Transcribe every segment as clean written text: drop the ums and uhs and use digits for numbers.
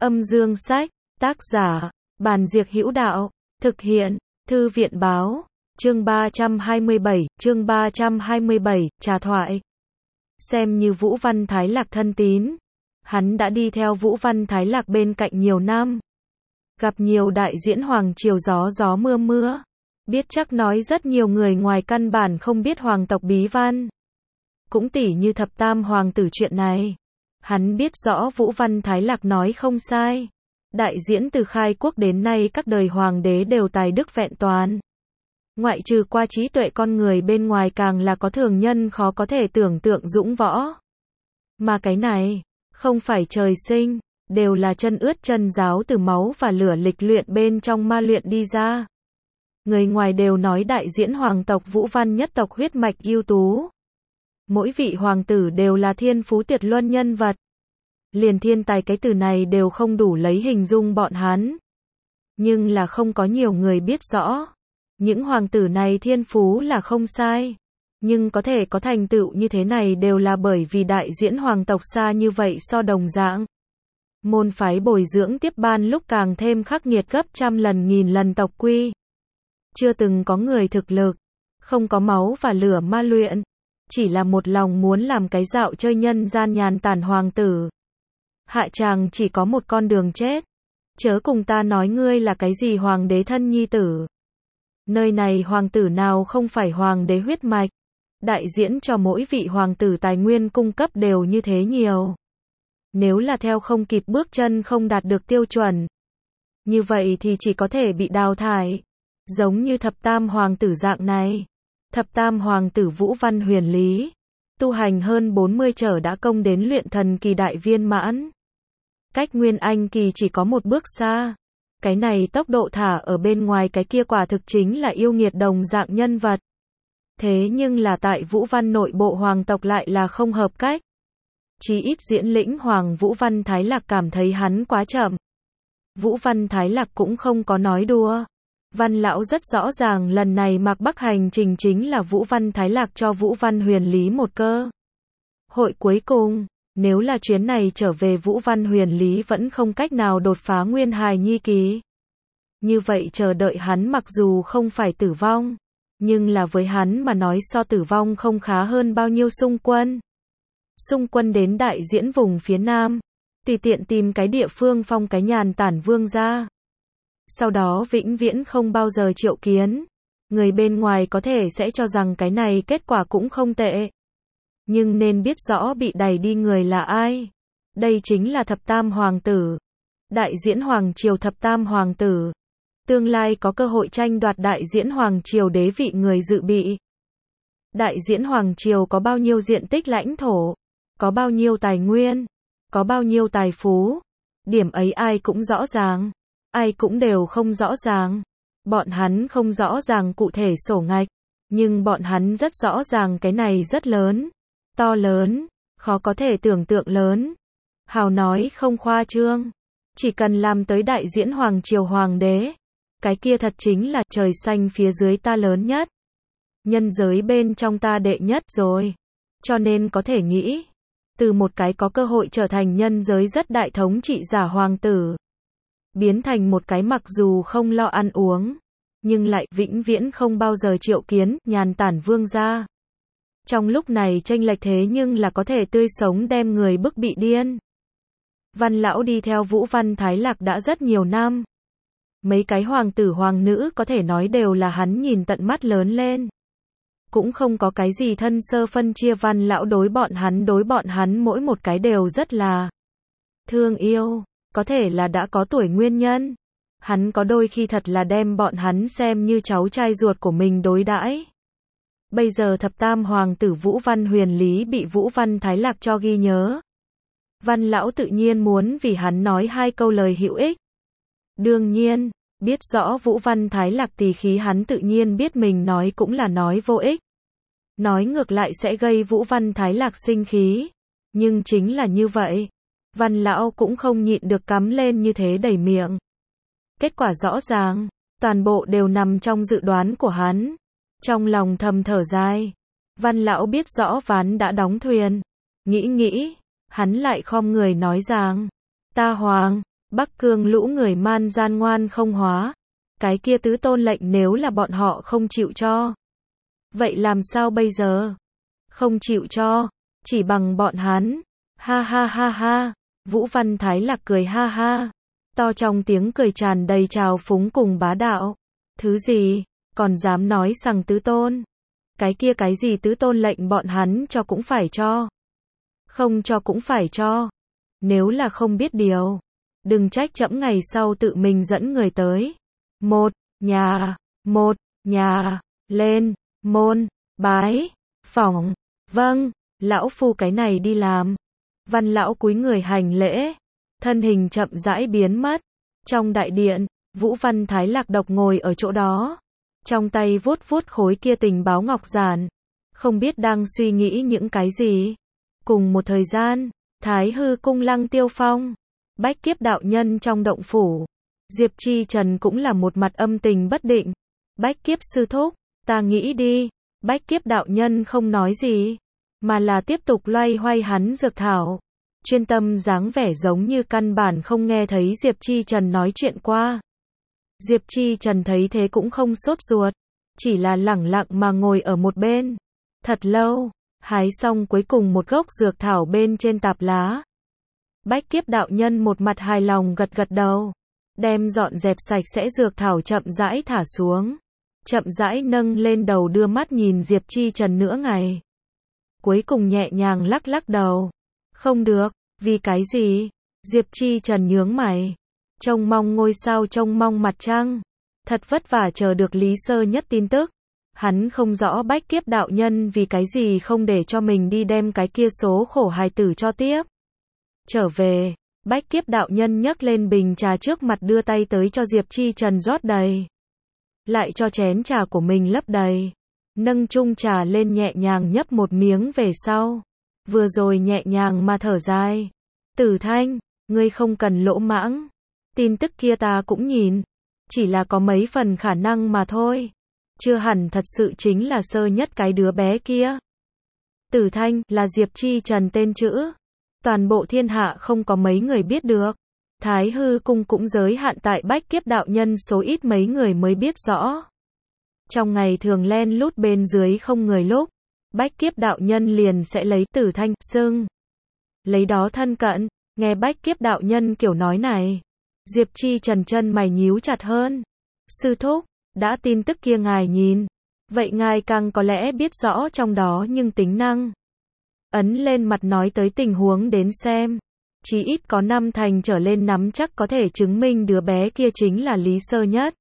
Âm dương sách, tác giả, Bàn Diệc Hữu Đạo, thực hiện, Thư viện Báo, chương 327, trà thoại. Xem như Vũ Văn Thái Lạc thân tín, hắn đã đi theo Vũ Văn Thái Lạc bên cạnh nhiều năm. Gặp nhiều đại diễn hoàng triều gió mưa, biết chắc nói rất nhiều người ngoài căn bản không biết hoàng tộc bí văn. Cũng tỉ như thập tam hoàng tử chuyện này. Hắn biết rõ Vũ Văn Thái Lạc nói không sai. Đại diễn từ khai quốc đến nay các đời hoàng đế đều tài đức vẹn toàn. Ngoại trừ qua trí tuệ con người bên ngoài càng là có thường nhân khó có thể tưởng tượng dũng võ. Mà cái này, không phải trời sinh, đều là chân ướt chân ráo từ máu và lửa lịch luyện bên trong ma luyện đi ra. Người ngoài đều nói đại diễn hoàng tộc Vũ Văn nhất tộc huyết mạch ưu tú. Mỗi vị hoàng tử đều là thiên phú tuyệt luân nhân vật. Liền thiên tài cái từ này đều không đủ lấy hình dung bọn hắn. Nhưng là không có nhiều người biết rõ. Những hoàng tử này thiên phú là không sai. Nhưng có thể có thành tựu như thế này đều là bởi vì đại diễn hoàng tộc xa như vậy so đồng dạng. Môn phái bồi dưỡng tiếp ban lúc càng thêm khắc nghiệt gấp trăm lần nghìn lần tộc quy. Chưa từng có người thực lực, không có máu và lửa ma luyện. Chỉ là một lòng muốn làm cái dạo chơi nhân gian nhàn tản hoàng tử. Hạ tràng chỉ có một con đường chết. Chớ cùng ta nói ngươi là cái gì hoàng đế thân nhi tử. Nơi này hoàng tử nào không phải hoàng đế huyết mạch. Đại diễn cho mỗi vị hoàng tử tài nguyên cung cấp đều như thế nhiều. Nếu là theo không kịp bước chân không đạt được tiêu chuẩn. Như vậy thì chỉ có thể bị đào thải. Giống như thập tam hoàng tử dạng này. Thập tam hoàng tử Vũ Văn Huyền Lý. Tu hành hơn 40 trở đã công đến luyện thần kỳ đại viên mãn. Cách Nguyên Anh kỳ chỉ có một bước xa. Cái này tốc độ thả ở bên ngoài cái kia quả thực chính là yêu nghiệt đồng dạng nhân vật. Thế nhưng là tại Vũ Văn nội bộ hoàng tộc lại là không hợp cách. Chí ít diễn lĩnh hoàng Vũ Văn Thái Lạc cảm thấy hắn quá chậm. Vũ Văn Thái Lạc cũng không có nói đùa. Văn lão rất rõ ràng lần này Mạc Bắc hành trình chính là Vũ Văn Thái Lạc cho Vũ Văn Huyền Lý một cơ hội cuối cùng. Nếu là chuyến này trở về Vũ Văn Huyền Lý vẫn không cách nào đột phá nguyên hài nhi kỳ. Như vậy chờ đợi hắn mặc dù không phải tử vong. Nhưng là với hắn mà nói so tử vong không khá hơn bao nhiêu xung quân. Xung quân đến đại diễn vùng phía nam. Tùy tiện tìm cái địa phương phong cái nhàn tản vương ra. Sau đó vĩnh viễn không bao giờ triệu kiến. Người bên ngoài có thể sẽ cho rằng cái này kết quả cũng không tệ. Nhưng nên biết rõ bị đẩy đi người là ai. Đây chính là thập tam hoàng tử. Đại diễn hoàng triều thập tam hoàng tử. Tương lai có cơ hội tranh đoạt đại diễn hoàng triều đế vị người dự bị. Đại diễn hoàng triều có bao nhiêu diện tích lãnh thổ. Có bao nhiêu tài nguyên. Có bao nhiêu tài phú. Điểm ấy ai cũng rõ ràng. Ai cũng đều không rõ ràng. Bọn hắn không rõ ràng cụ thể sổ ngạch. Nhưng bọn hắn rất rõ ràng cái này rất lớn. To lớn. Khó có thể tưởng tượng lớn. Hào nói không khoa trương. Chỉ cần làm tới đại diễn hoàng triều hoàng đế. Cái kia thật chính là trời xanh phía dưới ta lớn nhất. Nhân giới bên trong ta đệ nhất rồi. Cho nên có thể nghĩ. Từ một cái có cơ hội trở thành nhân giới rất đại thống trị giả hoàng tử. Biến thành một cái mặc dù không lo ăn uống. Nhưng lại vĩnh viễn không bao giờ triệu kiến, nhàn tản vương gia. Trong lúc này chênh lệch thế nhưng là có thể tươi sống đem người bức bị điên. Văn lão đi theo Vũ Văn Thái Lạc đã rất nhiều năm. Mấy cái hoàng tử hoàng nữ có thể nói đều là hắn nhìn tận mắt lớn lên. Cũng không có cái gì thân sơ phân chia văn lão đối bọn hắn mỗi một cái đều rất là thương yêu. Có thể là đã có tuổi nguyên nhân. Hắn có đôi khi thật là đem bọn hắn xem như cháu trai ruột của mình đối đãi. Bây giờ thập tam hoàng tử Vũ Văn Huyền Lý bị Vũ Văn Thái Lạc cho ghi nhớ. Văn lão tự nhiên muốn vì hắn nói hai câu lời hữu ích. Đương nhiên, biết rõ Vũ Văn Thái Lạc tỳ khí hắn tự nhiên biết mình nói cũng là nói vô ích. Nói ngược lại sẽ gây Vũ Văn Thái Lạc sinh khí. Nhưng chính là như vậy. Văn lão cũng không nhịn được cắm lên như thế đầy miệng. Kết quả rõ ràng, toàn bộ đều nằm trong dự đoán của hắn. Trong lòng thầm thở dài. Văn lão biết rõ ván đã đóng thuyền. Nghĩ, hắn lại khom người nói rằng, ta hoàng, Bắc Cương lũ người man gian ngoan không hóa. Cái kia tứ tôn lệnh nếu là bọn họ không chịu cho. Vậy làm sao bây giờ? Không chịu cho, chỉ bằng bọn hắn. Ha ha ha ha. Vũ Văn Thái Lạc cười ha ha. To trong tiếng cười tràn đầy trào phúng cùng bá đạo. Thứ gì? Còn dám nói rằng tứ tôn? Cái kia cái gì tứ tôn lệnh bọn hắn cho cũng phải cho. Không cho cũng phải cho. Nếu là không biết điều, đừng trách trẫm ngày sau tự mình dẫn người tới. Một nhà, lên, môn, bái, phỏng, vâng, lão phu cái này đi làm. Văn lão cúi người hành lễ, thân hình chậm rãi biến mất. Trong đại điện, Vũ Văn Thái Lạc độc ngồi ở chỗ đó, trong tay vuốt vuốt khối kia tình báo ngọc giản, không biết đang suy nghĩ những cái gì. Cùng một thời gian, Thái Hư cung Lăng Tiêu Phong, Bách Kiếp đạo nhân trong động phủ, Diệp Chi Trần cũng là một mặt âm tình bất định. Bách Kiếp sư thúc, ta nghĩ đi. Bách Kiếp đạo nhân không nói gì, mà là tiếp tục loay hoay hắn dược thảo, chuyên tâm dáng vẻ giống như căn bản không nghe thấy Diệp Chi Trần nói chuyện qua. Diệp Chi Trần thấy thế cũng không sốt ruột, chỉ là lẳng lặng mà ngồi ở một bên. Thật lâu, hái xong cuối cùng một gốc dược thảo bên trên tạp lá. Bách Kiếp đạo nhân một mặt hài lòng gật gật đầu, đem dọn dẹp sạch sẽ dược thảo chậm rãi thả xuống. Chậm rãi nâng lên đầu đưa mắt nhìn Diệp Chi Trần nửa ngày. Cuối cùng nhẹ nhàng lắc lắc đầu. Không được, vì cái gì? Diệp Chi Trần nhướng mày. Trông mong ngôi sao trông mong mặt trăng. Thật vất vả chờ được Lý Sơ Nhất tin tức. Hắn không rõ Bách Kiếp đạo nhân vì cái gì không để cho mình đi đem cái kia số khổ hài tử cho tiếp. Trở về, Bách Kiếp đạo nhân nhấc lên bình trà trước mặt đưa tay tới cho Diệp Chi Trần rót đầy. Lại cho chén trà của mình lấp đầy. Nâng chung trà lên nhẹ nhàng nhấp một miếng về sau. Vừa rồi nhẹ nhàng mà thở dài. Tử Thanh, ngươi không cần lỗ mãng. Tin tức kia ta cũng nhìn. Chỉ là có mấy phần khả năng mà thôi. Chưa hẳn thật sự chính là Sơ Nhất cái đứa bé kia. Tử Thanh là Diệp Chi Trần tên chữ. Toàn bộ thiên hạ không có mấy người biết được. Thái Hư cung cũng giới hạn tại Bách Kiếp đạo nhân số ít mấy người mới biết rõ. Trong ngày thường len lút bên dưới không người lúc, Bách Kiếp đạo nhân liền sẽ lấy Tử Thanh xưng. Lấy đó thân cận, nghe Bách Kiếp đạo nhân kiểu nói này. Diệp Chi Trần chân mày nhíu chặt hơn. Sư thúc, đã tin tức kia ngài nhìn. Vậy ngài càng có lẽ biết rõ trong đó nhưng tính năng. Ấn lên mặt nói tới tình huống đến xem. Chí ít có 5 thành trở lên nắm chắc có thể chứng minh đứa bé kia chính là Lý Sơ Nhất.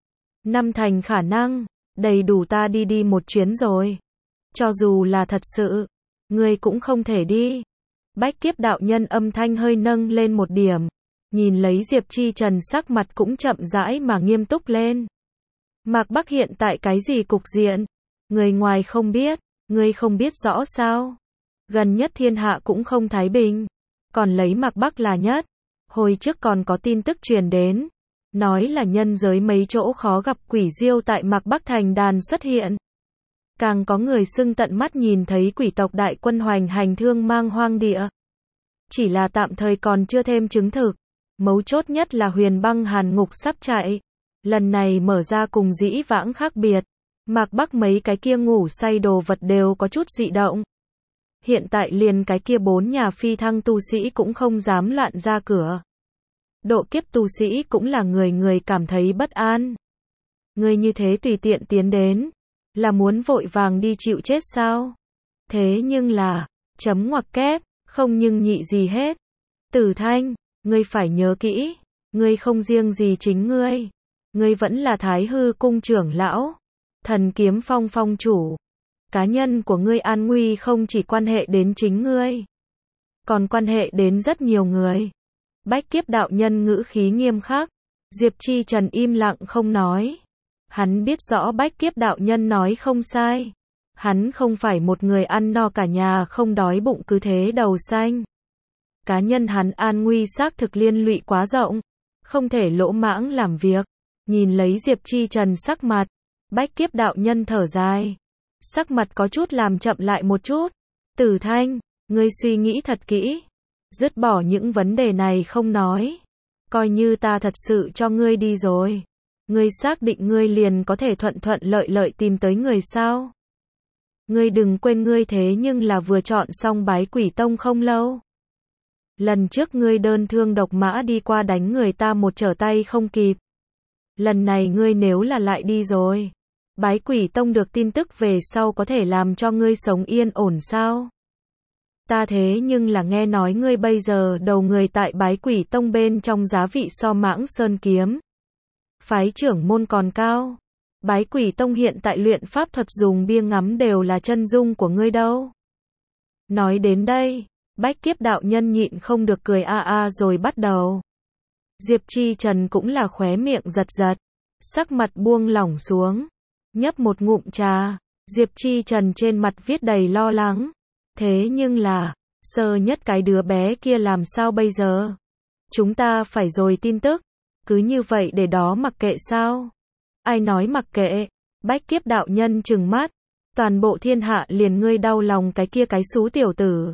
5 thành khả năng, đầy đủ ta đi một chuyến rồi. Cho dù là thật sự, ngươi cũng không thể đi. Bách Kiếp đạo nhân âm thanh hơi nâng lên một điểm, nhìn lấy Diệp Chi Trần sắc mặt cũng chậm rãi mà nghiêm túc lên. Mạc Bắc hiện tại cái gì cục diện? Người ngoài không biết, ngươi không biết rõ sao? Gần nhất thiên hạ cũng không thái bình. Còn lấy Mạc Bắc là nhất. Hồi trước còn có tin tức truyền đến, nói là nhân giới mấy chỗ khó gặp quỷ diêu tại Mạc Bắc thành đàn xuất hiện. Càng có người xưng tận mắt nhìn thấy quỷ tộc đại quân hoành hành thương mang hoang địa. Chỉ là tạm thời còn chưa thêm chứng thực. Mấu chốt nhất là Huyền Băng Hàn Ngục sắp chạy. Lần này mở ra cùng dĩ vãng khác biệt. Mạc Bắc mấy cái kia ngủ say đồ vật đều có chút dị động. Hiện tại liền cái kia 4 nhà phi thăng tu sĩ cũng không dám loạn ra cửa. Độ kiếp tu sĩ cũng là người cảm thấy bất an. Người như thế tùy tiện tiến đến, là muốn vội vàng đi chịu chết sao? Thế nhưng là, chấm ngoặc kép, không nhưng nhị gì hết. Tử Thanh, ngươi phải nhớ kỹ, ngươi không riêng gì chính ngươi vẫn là Thái Hư cung trưởng lão, Thần Kiếm Phong phong chủ. Cá nhân của ngươi an nguy không chỉ quan hệ đến chính ngươi, còn quan hệ đến rất nhiều người. Bách Kiếp đạo nhân ngữ khí nghiêm khắc. Diệp Chi Trần im lặng không nói. Hắn biết rõ Bách Kiếp đạo nhân nói không sai. Hắn không phải một người ăn no cả nhà không đói bụng cứ thế đầu xanh. Cá nhân hắn an nguy xác thực liên lụy quá rộng, không thể lỗ mãng làm việc. Nhìn lấy Diệp Chi Trần sắc mặt, Bách Kiếp đạo nhân thở dài. Sắc mặt có chút làm chậm lại một chút. Tử Thanh, ngươi suy nghĩ thật kỹ. Dứt bỏ những vấn đề này không nói. Coi như ta thật sự cho ngươi đi rồi. Ngươi xác định ngươi liền có thể thuận thuận lợi lợi tìm tới người sao? Ngươi đừng quên ngươi thế nhưng là vừa chọn xong Bái Quỷ Tông không lâu. Lần trước ngươi đơn thương độc mã đi qua đánh người ta một trở tay không kịp. Lần này ngươi nếu là lại đi rồi, Bái Quỷ Tông được tin tức về sau có thể làm cho ngươi sống yên ổn sao? Ta thế nhưng là nghe nói ngươi bây giờ đầu người tại Bái Quỷ Tông bên trong giá vị so Mãng Sơn Kiếm phái trưởng môn còn cao. Bái Quỷ Tông hiện tại luyện pháp thuật dùng bia ngắm đều là chân dung của ngươi đâu. Nói đến đây, Bách Kiếp đạo nhân nhịn không được cười rồi bắt đầu. Diệp Chi Trần cũng là khóe miệng giật giật, sắc mặt buông lỏng xuống, nhấp một ngụm trà, Diệp Chi Trần trên mặt viết đầy lo lắng. Thế nhưng là, sơ nhất cái đứa bé kia làm sao bây giờ? Chúng ta phải rồi tin tức, cứ như vậy để đó mặc kệ sao? Ai nói mặc kệ? Bách Kiếp đạo nhân trừng mắt, toàn bộ thiên hạ liền ngươi đau lòng cái kia cái xú tiểu tử.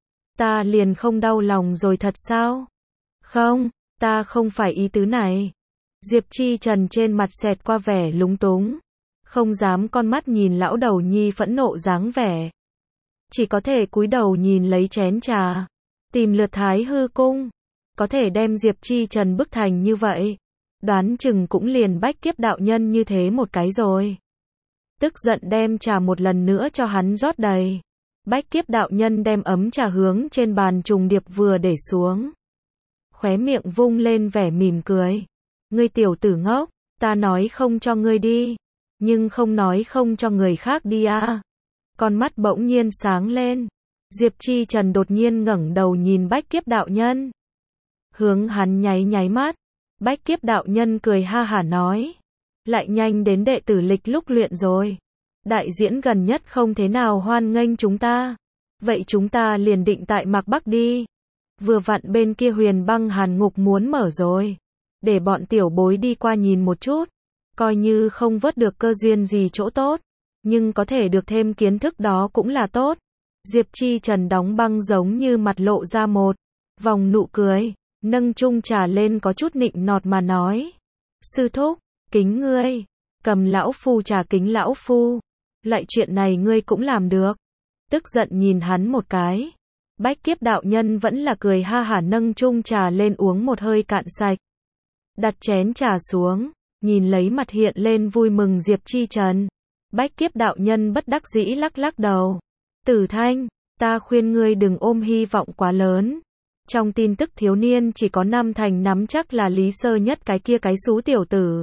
Ta liền không đau lòng rồi thật sao? Không, ta không phải ý tứ này. Diệp Chi Trần trên mặt xẹt qua vẻ lúng túng, không dám con mắt nhìn lão đầu nhi phẫn nộ dáng vẻ. Chỉ có thể cúi đầu nhìn lấy chén trà, tìm lượt Thái Hư cung. Có thể đem Diệp Chi Trần bức thành như vậy, đoán chừng cũng liền Bách Kiếp đạo nhân như thế một cái rồi. Tức giận đem trà một lần nữa cho hắn rót đầy. Bách Kiếp đạo nhân đem ấm trà hướng trên bàn trùng điệp vừa để xuống. Khóe miệng vung lên vẻ mỉm cười. Ngươi tiểu tử ngốc, ta nói không cho ngươi đi, nhưng không nói không cho người khác đi à. Con mắt bỗng nhiên sáng lên. Diệp Chi Trần đột nhiên ngẩng đầu nhìn Bách Kiếp đạo nhân. Hướng hắn nháy nháy mắt. Bách Kiếp đạo nhân cười ha hả nói. Lại nhanh đến đệ tử lịch lúc luyện rồi. Đại diễn gần nhất không thế nào hoan nghênh chúng ta. Vậy chúng ta liền định tại Mạc Bắc đi. Vừa vặn bên kia Huyền Băng Hàn Ngục muốn mở rồi. Để bọn tiểu bối đi qua nhìn một chút. Coi như không vớt được cơ duyên gì chỗ tốt, nhưng có thể được thêm kiến thức đó cũng là tốt. Diệp Chi Trần đóng băng giống như mặt lộ ra một vòng nụ cười, nâng chung trà lên có chút nịnh nọt mà nói. Sư thúc, kính ngươi, cầm lão phu trà kính lão phu. Lại chuyện này ngươi cũng làm được. Tức giận nhìn hắn một cái. Bách Kiếp đạo nhân vẫn là cười ha hả nâng chung trà lên uống một hơi cạn sạch. Đặt chén trà xuống, nhìn lấy mặt hiện lên vui mừng Diệp Chi Trần. Bách Kiếp đạo nhân bất đắc dĩ lắc lắc đầu. Tử Thanh, ta khuyên ngươi đừng ôm hy vọng quá lớn. Trong tin tức thiếu niên chỉ có 5 thành nắm chắc là Lý Sơ Nhất cái kia cái xú tiểu tử.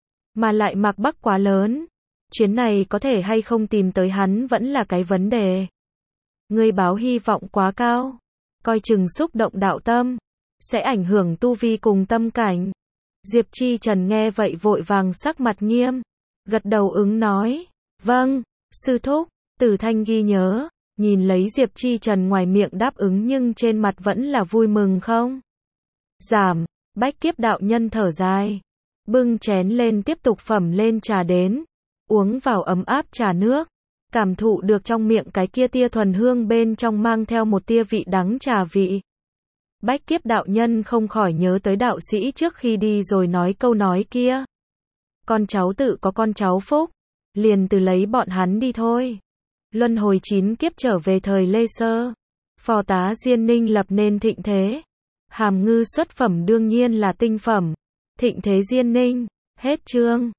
Mà lại Mạc Bắc quá lớn. Chuyến này có thể hay không tìm tới hắn vẫn là cái vấn đề. Ngươi báo hy vọng quá cao. Coi chừng xúc động đạo tâm. Sẽ ảnh hưởng tu vi cùng tâm cảnh. Diệp Chi Trần nghe vậy vội vàng sắc mặt nghiêm. Gật đầu ứng nói. Vâng, sư thúc. Tử Thanh ghi nhớ. Nhìn lấy Diệp Chi Trần ngoài miệng đáp ứng nhưng trên mặt vẫn là vui mừng không? Giảm. Bách Kiếp đạo nhân thở dài. Bưng chén lên tiếp tục phẩm lên trà đến. Uống vào ấm áp trà nước. Cảm thụ được trong miệng cái kia tia thuần hương bên trong mang theo một tia vị đắng trà vị. Bách Kiếp đạo nhân không khỏi nhớ tới đạo sĩ trước khi đi rồi nói câu nói kia. Con cháu tự có con cháu phúc. Liền từ lấy bọn hắn đi thôi. Luân hồi 9 kiếp trở về thời Lê Sơ. Phò tá Diên Ninh lập nên thịnh thế. Hàm Ngư xuất phẩm đương nhiên là tinh phẩm. Thịnh thế Diên Ninh. Hết chương.